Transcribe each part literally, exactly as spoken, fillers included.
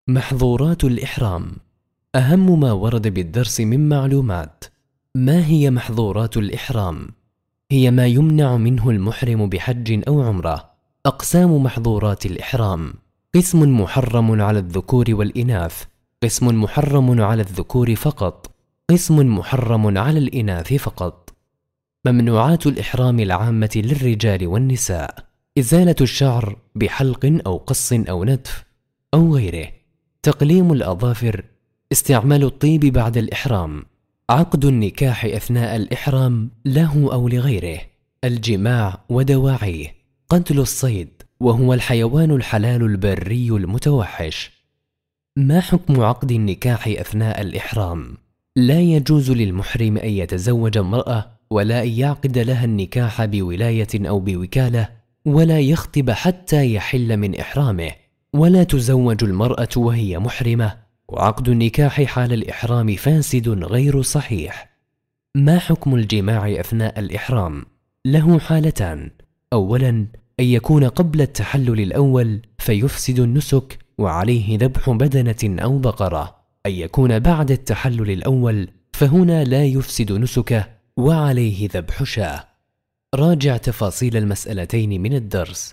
محظورات الإحرام. أهم ما ورد بالدرس من معلومات. ما هي محظورات الإحرام؟ هي ما يمنع منه المحرم بحج أو عمرة. أقسام محظورات الإحرام: قسم محرم على الذكور والإناث، قسم محرم على الذكور فقط، قسم محرم على الإناث فقط. ممنوعات الإحرام العامة للرجال والنساء: إزالة الشعر بحلق أو قص أو نتف أو غيره، تقليم الأظافر، استعمال الطيب بعد الإحرام، عقد النكاح أثناء الإحرام له أو لغيره، الجماع ودواعيه، قتل الصيد وهو الحيوان الحلال البري المتوحش. ما حكم عقد النكاح أثناء الإحرام؟ لا يجوز للمحرم أن يتزوج امرأة ولا أن يعقد لها النكاح بولاية أو بوكالة، ولا يخطب حتى يحل من إحرامه، ولا تزوج المرأة وهي محرمة، وعقد النكاح حال الإحرام فاسد غير صحيح. ما حكم الجماع أثناء الإحرام؟ له حالتان: أولاً أن يكون قبل التحلل الأول فيفسد النسك وعليه ذبح بدنة أو بقرة، أن يكون بعد التحلل الأول فهنا لا يفسد نسكه وعليه ذبح شاة. راجع تفاصيل المسألتين من الدرس.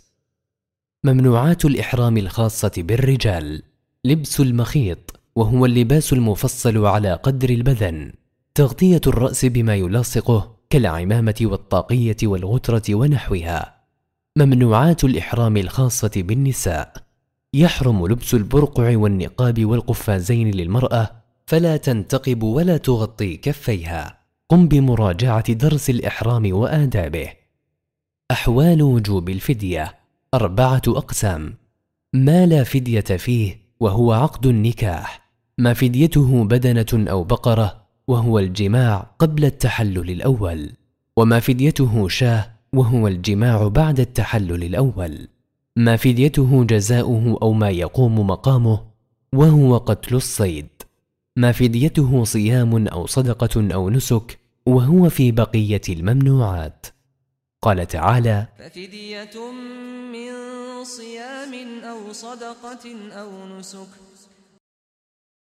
ممنوعات الإحرام الخاصة بالرجال: لبس المخيط وهو اللباس المفصل على قدر البدن، تغطية الرأس بما يلاصقه كالعمامة والطاقية والغترة ونحوها. ممنوعات الإحرام الخاصة بالنساء: يحرم لبس البرقع والنقاب والقفازين للمرأة، فلا تنتقب ولا تغطي كفيها. قم بمراجعة درس الإحرام وآدابه. أحوال وجوب الفدية: أربعة أقسام. ما لا فدية فيه وهو عقد النكاح، ما فديته بدنة أو بقرة وهو الجماع قبل التحلل الأول، وما فديته شاة وهو الجماع بعد التحلل الأول، ما فديته جزاؤه أو ما يقوم مقامه وهو قتل الصيد، ما فديته صيام أو صدقة أو نسك وهو في بقية الممنوعات. قال تعالى: ففدية من صيام أو صدقة أو نسك